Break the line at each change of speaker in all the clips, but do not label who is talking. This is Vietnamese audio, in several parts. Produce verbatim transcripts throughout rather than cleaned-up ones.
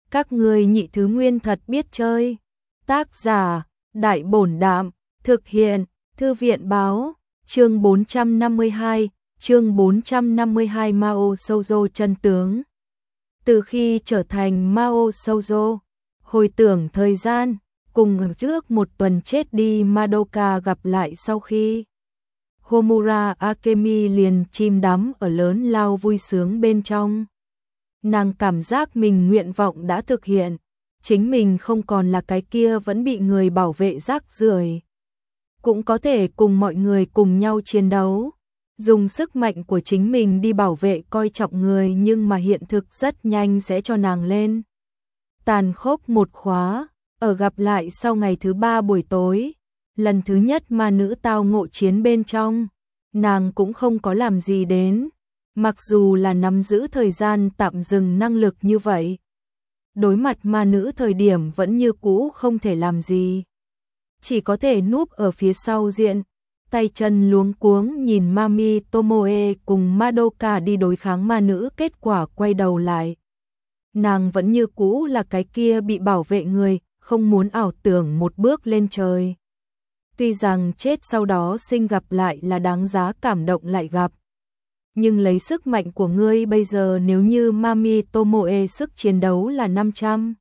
Các ngươi nhị thứ nguyên thật biết chơi. Tác giả, Đại Bổn Đạm, thực hiện, Thư viện Báo, chương bốn trăm năm mươi hai, chương bốn trăm năm mươi hai Mao Shoujo chân tướng. Từ khi trở thành Mao Shoujo, hồi tưởng thời gian, cùng trước một tuần chết đi Madoka gặp lại sau khi Homura Akemi liền chìm đắm ở lớn lao vui sướng bên trong. Nàng cảm giác mình nguyện vọng đã thực hiện, chính mình không còn là cái kia vẫn bị người bảo vệ rác rưởi, cũng có thể cùng mọi người cùng nhau chiến đấu, dùng sức mạnh của chính mình đi bảo vệ coi trọng người, nhưng mà hiện thực rất nhanh sẽ cho nàng lên tàn khốc một khóa. Ở gặp lại sau ngày thứ ba buổi tối, lần thứ nhất ma nữ tao ngộ chiến bên trong, nàng cũng không có làm gì đến, mặc dù là nắm giữ thời gian tạm dừng năng lực như vậy. Đối mặt ma nữ thời điểm vẫn như cũ không thể làm gì, chỉ có thể núp ở phía sau diện, tay chân luống cuống nhìn Mami Tomoe cùng Madoka đi đối kháng ma nữ. Kết quả quay đầu lại, nàng vẫn như cũ là cái kia bị bảo vệ người, không muốn ảo tưởng một bước lên trời. Tuy rằng chết sau đó sinh gặp lại là đáng giá cảm động lại gặp, nhưng lấy sức mạnh của ngươi bây giờ, nếu như Mami Tomoe sức chiến đấu là năm trăm,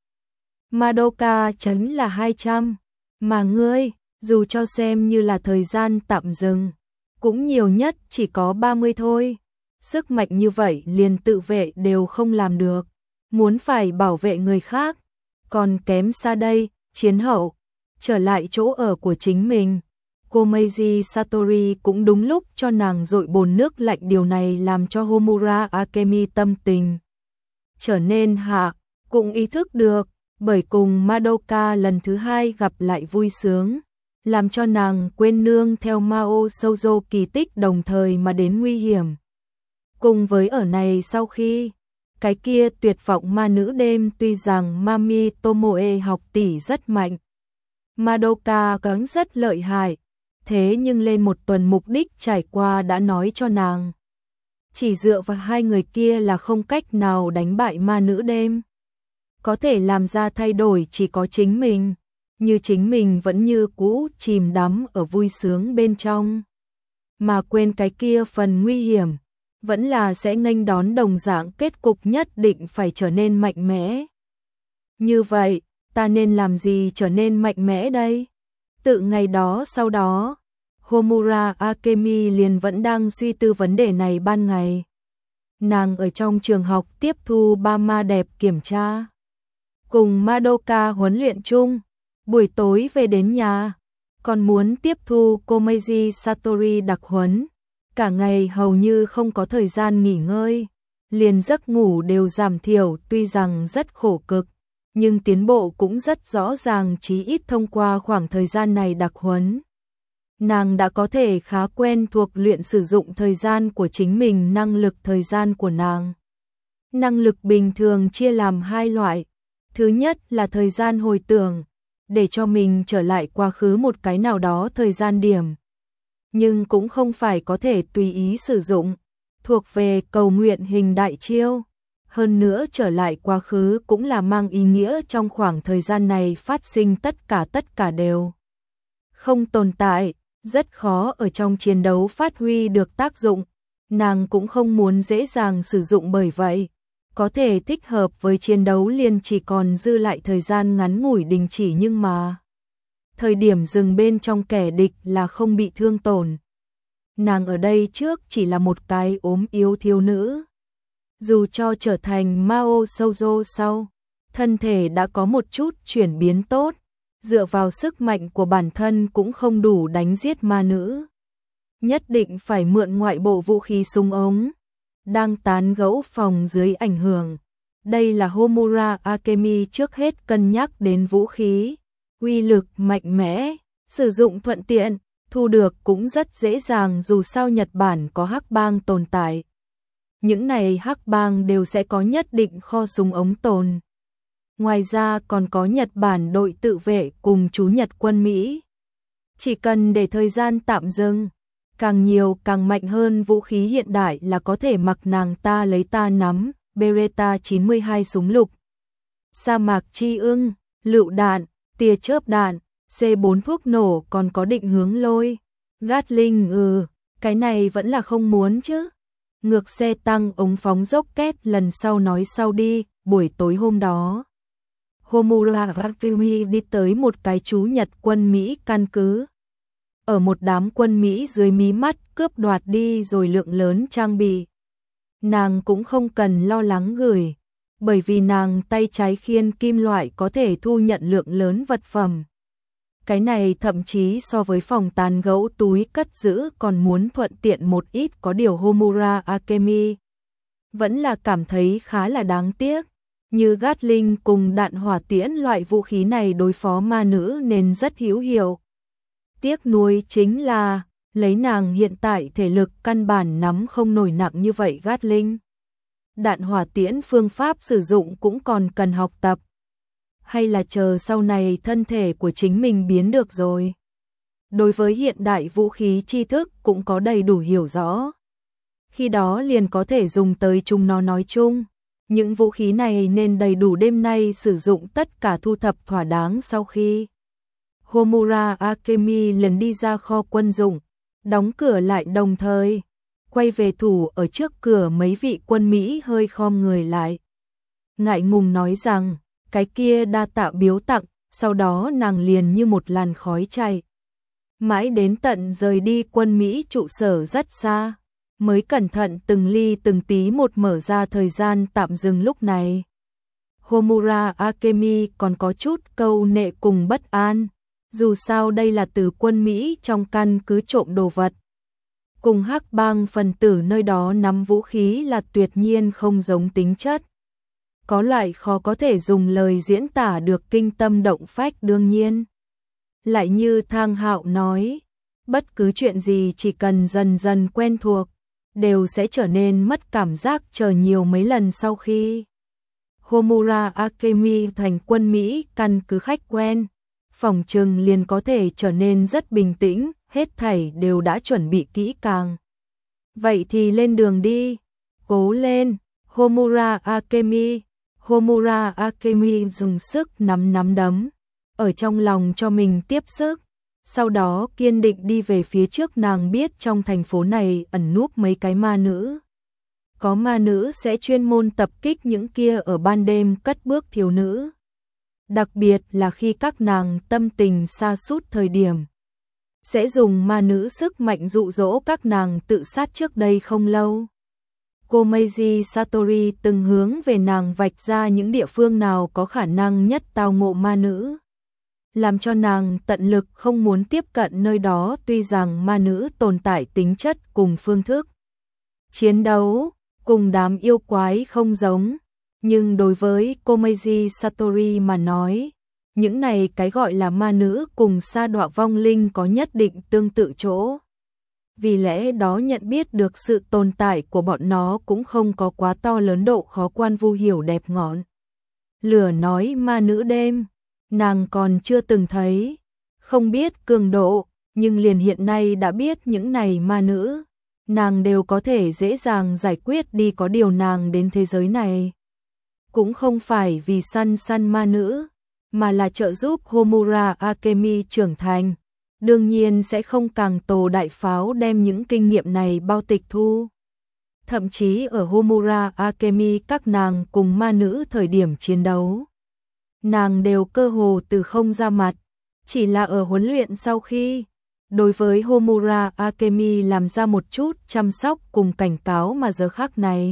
Madoka chấn là hai trăm, mà ngươi, dù cho xem như là thời gian tạm dừng, cũng nhiều nhất chỉ có ba mươi thôi. Sức mạnh như vậy liền tự vệ đều không làm được, muốn phải bảo vệ người khác, còn kém xa đây. Chiến hậu, trở lại chỗ ở của chính mình, cô Meiji Satori cũng đúng lúc cho nàng dội bồn nước lạnh, điều này làm cho Homura Akemi tâm tình trở nên hạ, cũng ý thức được, bởi cùng Madoka lần thứ hai gặp lại vui sướng, làm cho nàng quên nương theo Mao Shoujo kỳ tích đồng thời mà đến nguy hiểm. Cùng với ở này sau khi cái kia tuyệt vọng ma nữ đêm, tuy rằng Mami Tomoe học tỷ rất mạnh, Madoka cứng rất lợi hại, thế nhưng lên một tuần mục đích trải qua đã nói cho nàng, chỉ dựa vào hai người kia là không cách nào đánh bại ma nữ đêm. Có thể làm ra thay đổi chỉ có chính mình, như chính mình vẫn như cũ chìm đắm ở vui sướng bên trong, mà quên cái kia phần nguy hiểm, vẫn là sẽ nghênh đón đồng dạng kết cục, nhất định phải trở nên mạnh mẽ. Như vậy, ta nên làm gì trở nên mạnh mẽ đây? Tự ngày đó sau đó, Homura Akemi liền vẫn đang suy tư vấn đề này ban ngày. Nàng ở trong trường học tiếp thu ba ma đẹp kiểm tra, cùng Madoka huấn luyện chung, buổi tối về đến nhà, còn muốn tiếp thu cô Meiji Satori đặc huấn. Cả ngày hầu như không có thời gian nghỉ ngơi, liền giấc ngủ đều giảm thiểu, tuy rằng rất khổ cực, nhưng tiến bộ cũng rất rõ ràng, chí ít thông qua khoảng thời gian này đặc huấn. Nàng đã có thể khá quen thuộc luyện sử dụng thời gian của chính mình. Năng lực thời gian của nàng, năng lực bình thường chia làm hai loại. Thứ nhất là thời gian hồi tưởng, để cho mình trở lại quá khứ một cái nào đó thời gian điểm, nhưng cũng không phải có thể tùy ý sử dụng, thuộc về cầu nguyện hình đại chiêu. Hơn nữa trở lại quá khứ cũng là mang ý nghĩa trong khoảng thời gian này phát sinh tất cả tất cả đều không tồn tại, rất khó ở trong chiến đấu phát huy được tác dụng. Nàng cũng không muốn dễ dàng sử dụng, bởi vậy có thể thích hợp với chiến đấu liền chỉ còn dư lại thời gian ngắn ngủi đình chỉ, nhưng mà thời điểm dừng bên trong kẻ địch là không bị thương tổn. Nàng ở đây trước chỉ là một cái ốm yếu thiếu nữ, dù cho trở thành Mao Shoujo sau, thân thể đã có một chút chuyển biến tốt, dựa vào sức mạnh của bản thân cũng không đủ đánh giết ma nữ, nhất định phải mượn ngoại bộ vũ khí súng ống. Đang tán gẫu phòng dưới ảnh hưởng, đây là Homura Akemi trước hết cân nhắc đến vũ khí, uy lực mạnh mẽ, sử dụng thuận tiện, thu được cũng rất dễ dàng, dù sao Nhật Bản có hắc bang tồn tại. Những này hắc bang đều sẽ có nhất định kho súng ống tồn. Ngoài ra còn có Nhật Bản đội tự vệ cùng chú Nhật quân Mỹ. Chỉ cần để thời gian tạm dừng, càng nhiều càng mạnh hơn vũ khí hiện đại là có thể mặc nàng ta lấy ta nắm, Beretta chín mươi hai súng lục. sa mạc chi ưng, lựu đạn, tia chớp đạn, xê bốn thuốc nổ còn có định hướng lôi. Gatling ừ, cái này vẫn là không muốn chứ. Ngược xe tăng ống phóng rocket lần sau nói sau đi. Buổi tối hôm đó, Homura Akemi đi tới một cái trú Nhật quân Mỹ căn cứ. Ở một đám quân Mỹ dưới mí mắt cướp đoạt đi rồi lượng lớn trang bị. Nàng cũng không cần lo lắng gửi, bởi vì nàng tay trái khiên kim loại có thể thu nhận lượng lớn vật phẩm. Cái này thậm chí so với phòng tàn gẫu túi cất giữ còn muốn thuận tiện một ít, có điều Homura Akemi vẫn là cảm thấy khá là đáng tiếc. Như Gatling cùng đạn hỏa tiễn loại vũ khí này đối phó ma nữ nên rất hữu hiệu. Tiếc nuối chính là, lấy nàng hiện tại thể lực căn bản nắm không nổi nặng như vậy Gatling. Đạn hỏa tiễn phương pháp sử dụng cũng còn cần học tập. Hay là chờ sau này thân thể của chính mình biến được rồi. Đối với hiện đại vũ khí tri thức cũng có đầy đủ hiểu rõ. Khi đó liền có thể dùng tới chúng nó nói chung. Những vũ khí này nên đầy đủ, đêm nay sử dụng tất cả thu thập thỏa đáng. Sau khi Homura Akemi lần đi ra kho quân dụng, đóng cửa lại đồng thời quay về thủ ở trước cửa. Mấy vị quân Mỹ hơi khom người lại, ngại ngùng nói rằng cái kia đa tạ biếu tặng. Sau đó nàng liền như một làn khói chạy, mãi đến tận rời đi quân Mỹ trụ sở rất xa, mới cẩn thận từng ly từng tí một mở ra thời gian tạm dừng. Lúc này Homura Akemi còn có chút câu nệ cùng bất an, dù sao đây là từ quân Mỹ trong căn cứ trộm đồ vật. Cùng hắc bang phần tử nơi đó nắm vũ khí là tuyệt nhiên không giống tính chất. Có loại khó có thể dùng lời diễn tả được kinh tâm động phách. Đương nhiên, lại như Thang Hạo nói, bất cứ chuyện gì chỉ cần dần dần quen thuộc, đều sẽ trở nên mất cảm giác. Chờ nhiều mấy lần sau khi Homura Akemi thành quân Mỹ căn cứ khách quen, phòng trừng liền có thể trở nên rất bình tĩnh, hết thảy đều đã chuẩn bị kỹ càng. Vậy thì lên đường đi, cố lên, Homura Akemi. Homura Akemi dùng sức nắm nắm đấm, ở trong lòng cho mình tiếp sức, sau đó kiên định đi về phía trước. Nàng biết trong thành phố này ẩn núp mấy cái ma nữ. Có ma nữ sẽ chuyên môn tập kích những kia ở ban đêm cất bước thiếu nữ. Đặc biệt là khi các nàng tâm tình sa sút thời điểm, sẽ dùng ma nữ sức mạnh dụ dỗ các nàng tự sát. Trước đây không lâu, cô Meiji Satori từng hướng về nàng vạch ra những địa phương nào có khả năng nhất tao ngộ ma nữ, làm cho nàng tận lực không muốn tiếp cận nơi đó. Tuy rằng ma nữ tồn tại tính chất cùng phương thức chiến đấu cùng đám yêu quái không giống, nhưng đối với cô Meiji Satori mà nói, những này cái gọi là ma nữ cùng sa đọa vong linh có nhất định tương tự chỗ. Vì lẽ đó nhận biết được sự tồn tại của bọn nó cũng không có quá to lớn độ khó quan vu hiểu đẹp ngọn. Lửa nói ma nữ đêm, nàng còn chưa từng thấy, không biết cường độ, nhưng liền hiện nay đã biết những này ma nữ, nàng đều có thể dễ dàng giải quyết đi. Có điều nàng đến thế giới này cũng không phải vì săn săn ma nữ, mà là trợ giúp Homura Akemi trưởng thành. Đương nhiên sẽ không càng tổ đại pháo đem những kinh nghiệm này bao tịch thu. Thậm chí ở Homura Akemi các nàng cùng ma nữ thời điểm chiến đấu, nàng đều cơ hồ từ không ra mặt, chỉ là ở huấn luyện sau khi đối với Homura Akemi làm ra một chút chăm sóc cùng cảnh cáo. Mà giờ khắc này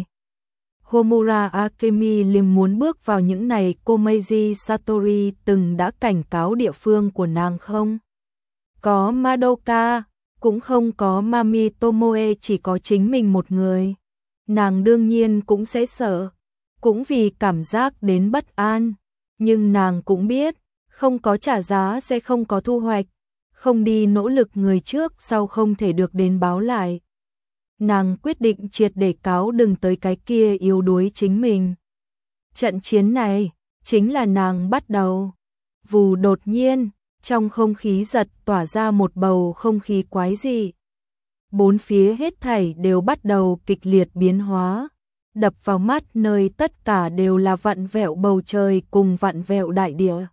Homura Akemi liền muốn bước vào những này. Cô Meiji Satori từng đã cảnh cáo địa phương của nàng không có Madoka, cũng không có Mami Tomoe, chỉ có chính mình một người. Nàng đương nhiên cũng sẽ sợ, cũng vì cảm giác đến bất an, nhưng nàng cũng biết, không có trả giá sẽ không có thu hoạch, không đi nỗ lực người trước sau không thể được đến báo lại. Nàng quyết định triệt để cáo đừng tới cái kia yếu đuối chính mình. Trận chiến này chính là nàng bắt đầu. Vù, đột nhiên trong không khí giật tỏa ra một bầu không khí quái dị. Bốn phía hết thảy đều bắt đầu kịch liệt biến hóa. đập vào mắt nơi tất cả đều là vặn vẹo bầu trời cùng vặn vẹo đại địa.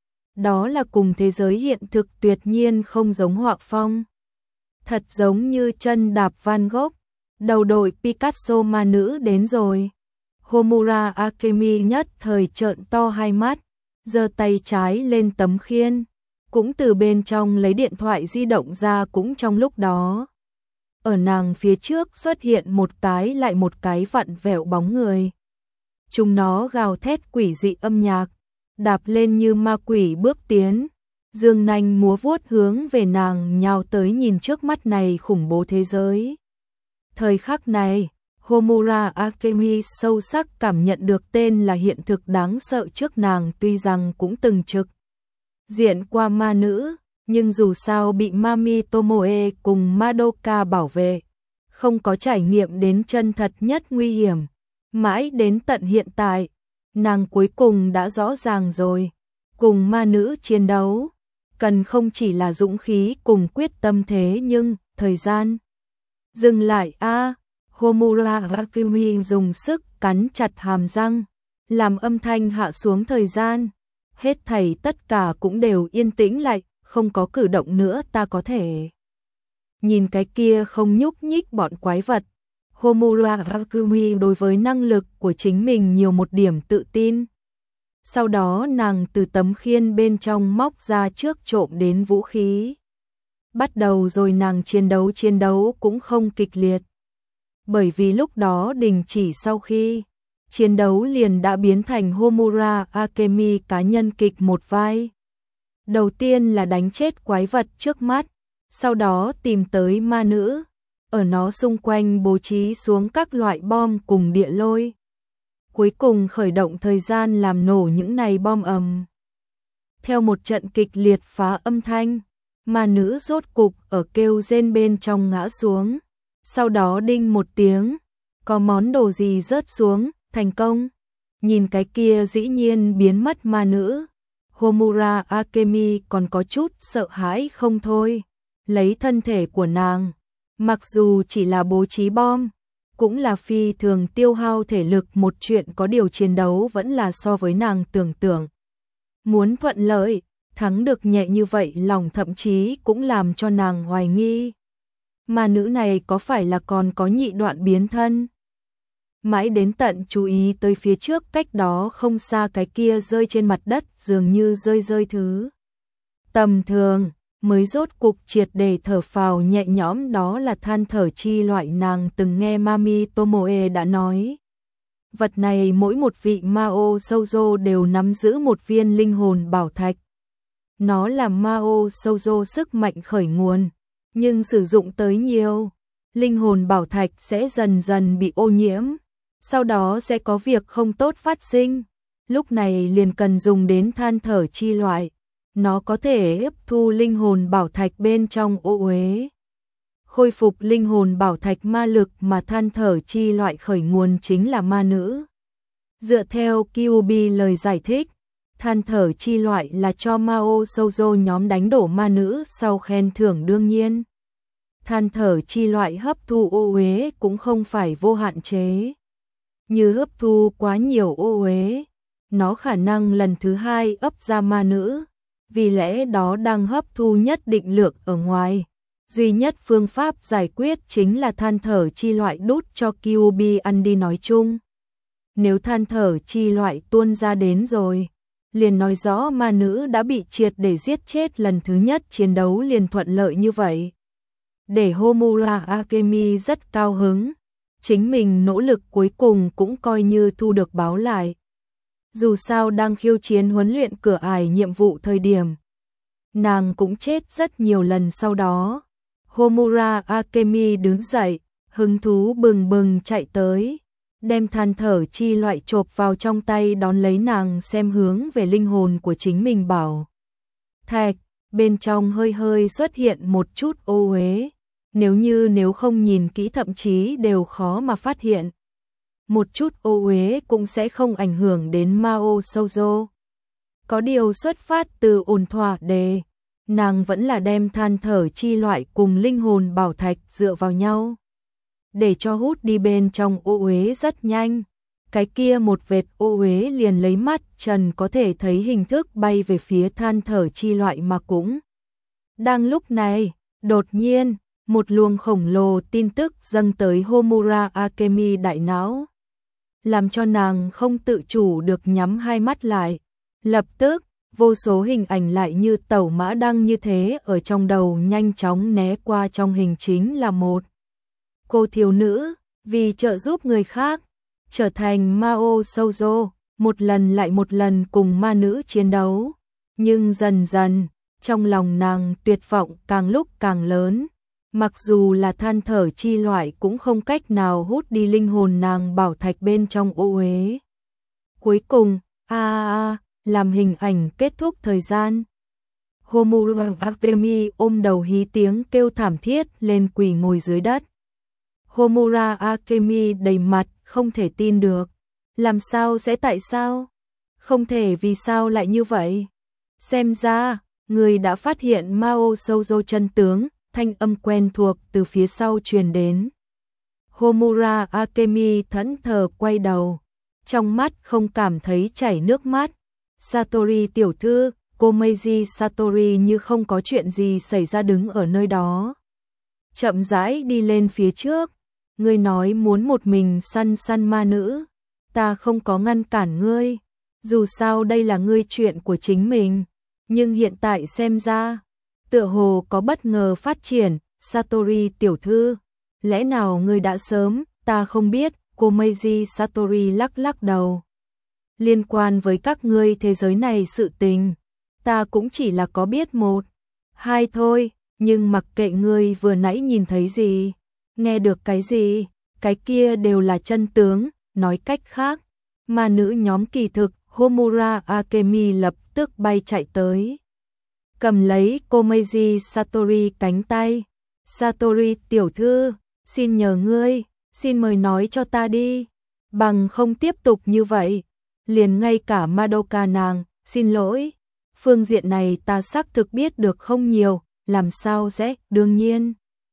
Đó là cùng thế giới hiện thực tuyệt nhiên không giống họa phong. Thật giống như chân đạp Van Gogh, đầu đội Picasso ma nữ đến rồi. Homura Akemi nhất thời trợn to hai mắt, giơ tay trái lên tấm khiên, cũng từ bên trong lấy điện thoại di động ra. Cũng trong lúc đó, ở nàng phía trước xuất hiện một cái lại một cái vặn vẹo bóng người. Chúng nó gào thét quỷ dị âm nhạc, đạp lên như ma quỷ bước tiến, dương nanh múa vuốt hướng về nàng nhào tới. Nhìn trước mắt này khủng bố thế giới. Thời khắc này, Homura Akemi sâu sắc cảm nhận được tên là hiện thực đáng sợ trước nàng. Tuy rằng cũng từng trực diện qua ma nữ, nhưng dù sao bị Mami Tomoe cùng Madoka bảo vệ, không có trải nghiệm đến chân thật nhất nguy hiểm. Mãi đến tận hiện tại, nàng cuối cùng đã rõ ràng rồi, cùng ma nữ chiến đấu, cần không chỉ là dũng khí cùng quyết tâm thế nhưng, thời gian. Dừng lại a à, Homura Akemi dùng sức cắn chặt hàm răng, làm âm thanh hạ xuống. Thời gian, hết thảy tất cả cũng đều yên tĩnh lại, không có cử động nữa. Ta có thể nhìn cái kia không nhúc nhích bọn quái vật. Homura Akemi đối với năng lực của chính mình nhiều một điểm tự tin. Sau đó nàng từ tấm khiên bên trong móc ra trước trộm đến vũ khí. Bắt đầu rồi. Nàng chiến đấu chiến đấu cũng không kịch liệt, bởi vì lúc đó đình chỉ sau khi chiến đấu liền đã biến thành Homura Akemi cá nhân kịch một vai. Đầu tiên là đánh chết quái vật trước mắt, sau đó tìm tới ma nữ, ở nó xung quanh bố trí xuống các loại bom cùng địa lôi. Cuối cùng khởi động thời gian làm nổ những này bom ầm. Theo một trận kịch liệt phá âm thanh, ma nữ rốt cục ở kêu rên bên trong ngã xuống. Sau đó đinh một tiếng, có món đồ gì rớt xuống, thành công. Nhìn cái kia dĩ nhiên biến mất ma nữ, Homura Akemi còn có chút sợ hãi không thôi. Lấy thân thể của nàng, mặc dù chỉ là bố trí bom, cũng là phi thường tiêu hao thể lực một chuyện. Có điều chiến đấu vẫn là so với nàng tưởng tượng muốn thuận lợi, thắng được nhẹ như vậy. Lòng thậm chí cũng làm cho nàng hoài nghi, mà nữ này có phải là còn có nhị đoạn biến thân. Mãi đến tận chú ý tới phía trước cách đó không xa cái kia rơi trên mặt đất dường như rơi rơi thứ tầm thường, mới rốt cục triệt để thở phào nhẹ nhõm. Đó là than thở chi loại. Nàng từng nghe Mami Tomoe đã nói, vật này mỗi một vị Mao Shoujo đều nắm giữ một viên linh hồn bảo thạch. Nó là Mao Shoujo sức mạnh khởi nguồn, nhưng sử dụng tới nhiều, linh hồn bảo thạch sẽ dần dần bị ô nhiễm, sau đó sẽ có việc không tốt phát sinh. Lúc này liền cần dùng đến than thở chi loại. Nó có thể hấp thu linh hồn bảo thạch bên trong ô uế, khôi phục linh hồn bảo thạch ma lực, mà than thở chi loại khởi nguồn chính là ma nữ. Dựa theo Kyuubi lời giải thích, than thở chi loại là cho Mao Shoujo nhóm đánh đổ ma nữ sau khen thưởng. Đương nhiên, than thở chi loại hấp thu ô uế cũng không phải vô hạn chế. Như hấp thu quá nhiều ô uế, nó khả năng lần thứ hai ấp ra ma nữ. Vì lẽ đó đang hấp thu nhất định lượng ở ngoài. Duy nhất phương pháp giải quyết chính là than thở chi loại đút cho Kyuubi ăn đi. Nói chung, nếu than thở chi loại tuôn ra đến rồi, liền nói rõ ma nữ đã bị triệt để giết chết. Lần thứ nhất chiến đấu liền thuận lợi như vậy, để Homura Akemi rất cao hứng. Chính mình nỗ lực cuối cùng cũng coi như thu được báo lại. Dù sao đang khiêu chiến huấn luyện cửa ải nhiệm vụ thời điểm, nàng cũng chết rất nhiều lần sau đó. Homura Akemi đứng dậy, hứng thú bừng bừng chạy tới, đem than thở chi loại chộp vào trong tay, đón lấy. Nàng xem hướng về linh hồn của chính mình bảo thạch, bên trong hơi hơi xuất hiện một chút ô uế. Nếu như nếu không nhìn kỹ thậm chí đều khó mà phát hiện. Một chút ô uế cũng sẽ không ảnh hưởng đến Mao Shoujo. Có điều xuất phát từ ổn thỏa đề, nàng vẫn là đem than thở chi loại cùng linh hồn bảo thạch dựa vào nhau. để cho hút đi bên trong ô uế rất nhanh. Cái kia một vệt ô uế liền lấy mắt trần có thể thấy hình thức bay về phía than thở chi loại mà cũng. Đang lúc này, đột nhiên, một luồng khổng lồ tin tức dâng tới Homura Akemi đại não, làm cho nàng không tự chủ được nhắm hai mắt lại. Lập tức, vô số hình ảnh lại như tẩu mã đăng như thế ở trong đầu nhanh chóng né qua. Trong hình chính là một cô thiếu nữ, vì trợ giúp người khác, trở thành Mao Shoujo, một lần lại một lần cùng ma nữ chiến đấu. Nhưng dần dần, trong lòng nàng tuyệt vọng càng lúc càng lớn. Mặc dù là than thở chi loại cũng không cách nào hút đi linh hồn nàng bảo thạch bên trong ô uế. Cuối cùng, a a a, làm hình ảnh kết thúc thời gian. Homura Akemi ôm đầu hí tiếng kêu thảm thiết lên quỳ ngồi dưới đất. Homura Akemi đầy mặt không thể tin được. Làm sao sẽ tại sao? Không thể vì sao lại như vậy? Xem ra, người đã phát hiện Mao Shoujo chân tướng, thanh âm quen thuộc từ phía sau truyền đến. Homura Akemi thẫn thờ quay đầu, trong mắt không cảm thấy chảy nước mắt. Satori tiểu thư, cô Meiji Satori như không có chuyện gì xảy ra đứng ở nơi đó. Chậm rãi đi lên phía trước, ngươi nói muốn một mình săn săn ma nữ, ta không có ngăn cản ngươi, dù sao đây là ngươi chuyện của chính mình, nhưng hiện tại xem ra, tựa hồ có bất ngờ phát triển. Satori tiểu thư, lẽ nào ngươi đã sớm, ta không biết. Cô Meiji Satori lắc lắc đầu. Liên quan với các ngươi thế giới này sự tình, ta cũng chỉ là có biết một, hai thôi, nhưng mặc kệ ngươi vừa nãy nhìn thấy gì, nghe được cái gì, cái kia đều là chân tướng. Nói cách khác, ma nữ nhóm kỳ thực. Homura Akemi lập tức bay chạy tới, cầm lấy cô Meiji Satori cánh tay. Satori tiểu thư, xin nhờ ngươi, xin mời nói cho ta đi, bằng không tiếp tục như vậy, liền ngay cả Madoka nàng, xin lỗi, phương diện này ta xác thực biết được không nhiều, làm sao sẽ, đương nhiên.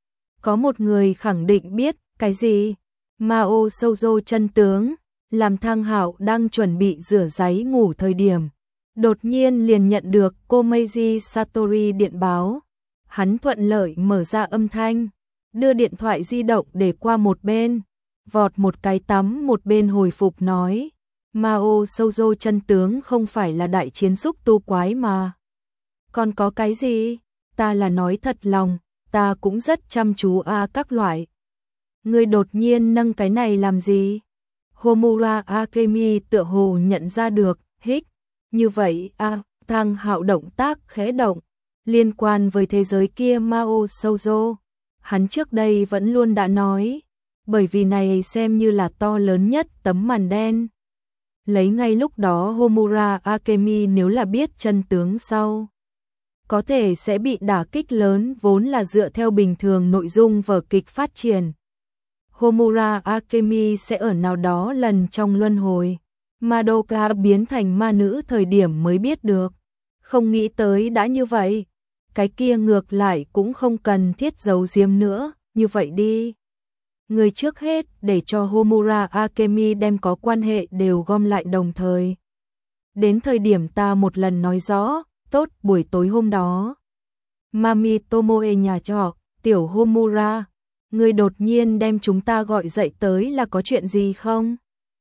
Có một người khẳng định biết, cái gì? Mao Shoujo chân tướng. Làm Thang Hạo đang chuẩn bị rửa ráy ngủ thời điểm, đột nhiên liền nhận được cô Meiji Satori điện báo. Hắn thuận lợi mở ra âm thanh, đưa điện thoại di động để qua một bên, vọt một cái tắm một bên hồi phục nói, Mao Shoujo chân tướng không phải là đại chiến xúc tu quái mà. Còn có cái gì? Ta là nói thật lòng, ta cũng rất chăm chú a à, các loại. Ngươi đột nhiên nâng cái này làm gì? Homura Akemi tựa hồ nhận ra được, hích. Như vậy a à, Thang Hạo động tác khẽ động, liên quan với thế giới kia Mao Shoujo. Hắn trước đây vẫn luôn đã nói, bởi vì này xem như là to lớn nhất tấm màn đen. Lấy ngay lúc đó Homura Akemi nếu là biết chân tướng sau, có thể sẽ bị đả kích lớn vốn là dựa theo bình thường nội dung vở kịch phát triển. Homura Akemi sẽ ở nào đó lần trong luân hồi, Madoka biến thành ma nữ thời điểm mới biết được. Không nghĩ tới đã như vậy, cái kia ngược lại cũng không cần thiết giấu giếm nữa, như vậy đi. Người trước hết để cho Homura Akemi đem có quan hệ đều gom lại đồng thời. Đến thời điểm ta một lần nói rõ, tốt buổi tối hôm đó. Mami Tomoe nhà trọ, tiểu Homura, người đột nhiên đem chúng ta gọi dậy tới là có chuyện gì không?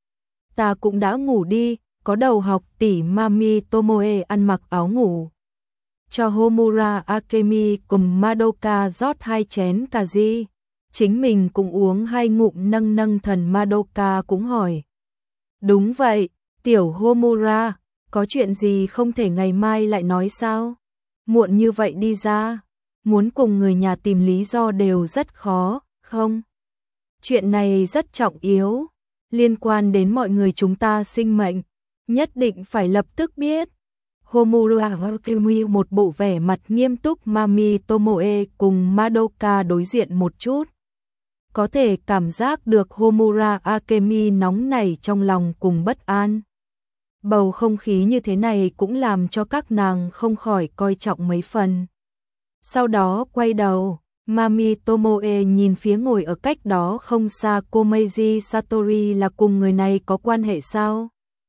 Ta cũng đã ngủ đi, có đầu học tỷ Mami Tomoe ăn mặc áo ngủ. Cho Homura Akemi cùng Madoka rót hai chén cà ri. Chính mình cũng uống hai ngụm nâng nâng thần. Madoka cũng hỏi. Đúng vậy, tiểu Homura, có chuyện gì không thể ngày mai lại nói sao? Muộn như vậy đi ra, muốn cùng người nhà tìm lý do đều rất khó, không? Chuyện này rất trọng yếu, liên quan đến mọi người chúng ta sinh mệnh, nhất định phải lập tức biết. Homura Akemi một bộ vẻ mặt nghiêm túc. Mami Tomoe cùng Madoka đối diện một chút. Có thể cảm giác được Homura Akemi nóng nảy trong lòng cùng bất an. Bầu không khí như thế này cũng làm cho các nàng không khỏi coi trọng mấy phần. Sau đó quay đầu, Mami Tomoe nhìn phía ngồi ở cách đó không xa Komeiji Satori, là cùng người này có quan hệ sao?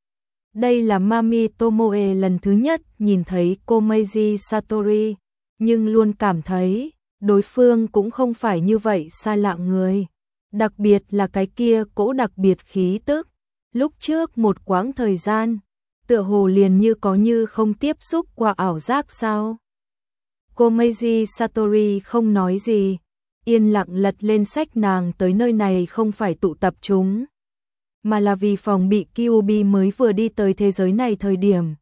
Đây là Mami Tomoe lần thứ nhất nhìn thấy Komeiji Satori, nhưng luôn cảm thấy đối phương cũng không phải như vậy xa lạ người. Đặc biệt là cái kia cỗ đặc biệt khí tức. Lúc trước một quãng thời gian, tựa hồ liền như có như không tiếp xúc qua ảo giác sao? Komeiji Satori không nói gì, yên lặng lật lên sách. Nàng tới nơi này không phải tụ tập chúng, mà là vì phòng bị Kyuubi mới vừa đi tới thế giới này thời điểm.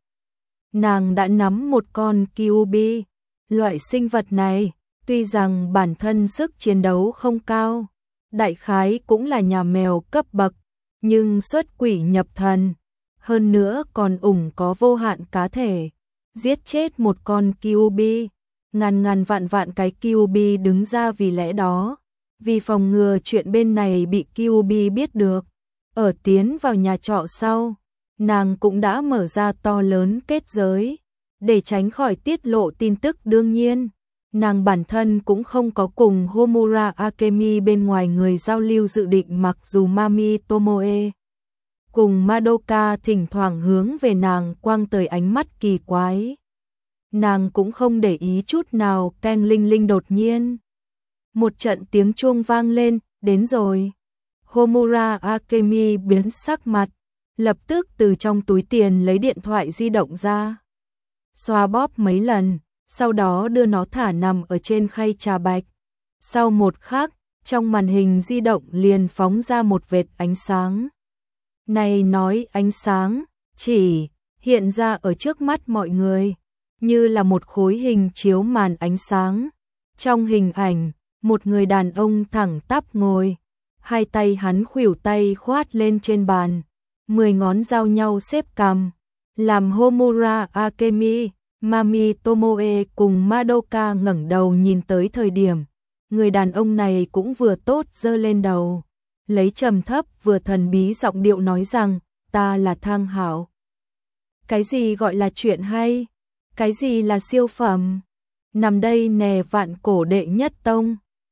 Nàng đã nắm một con Kyuubi, loại sinh vật này, tuy rằng bản thân sức chiến đấu không cao, đại khái cũng là nhà mèo cấp bậc, nhưng xuất quỷ nhập thần, hơn nữa còn ủng có vô hạn cá thể, giết chết một con Kyuubi, ngàn ngàn vạn vạn cái Kyuubi đứng ra. Vì lẽ đó, vì phòng ngừa chuyện bên này bị Kyuubi biết được, ở tiến vào nhà trọ sau, nàng cũng đã mở ra to lớn kết giới, để tránh khỏi tiết lộ tin tức. Đương nhiên, nàng bản thân cũng không có cùng Homura Akemi bên ngoài người giao lưu dự định, mặc dù Mami Tomoe cùng Madoka thỉnh thoảng hướng về nàng quang tới ánh mắt kỳ quái. Nàng cũng không để ý chút nào. Keng linh linh. Đột nhiên, một trận tiếng chuông vang lên, đến rồi. Homura Akemi biến sắc mặt, lập tức từ trong túi tiền lấy điện thoại di động ra, xoa bóp mấy lần, sau đó đưa nó thả nằm ở trên khay trà bạch. Sau một khắc, trong màn hình di động liền phóng ra một vệt ánh sáng. Này nói ánh sáng, chỉ hiện ra ở trước mắt mọi người, như là một khối hình chiếu màn ánh sáng. Trong hình ảnh, một người đàn ông thẳng tắp ngồi, hai tay hắn khuỷu tay khoát lên trên bàn, mười ngón giao nhau xếp cằm, làm Homura Akemi, Mami Tomoe cùng Madoka ngẩng đầu nhìn tới thời điểm, người đàn ông này cũng vừa tốt giơ lên đầu, lấy trầm thấp vừa thần bí giọng điệu nói rằng, ta là Thang Hảo. Cái gì gọi là chuyện hay? Cái gì là siêu phẩm? Nằm đây nè vạn cổ đệ nhất tông.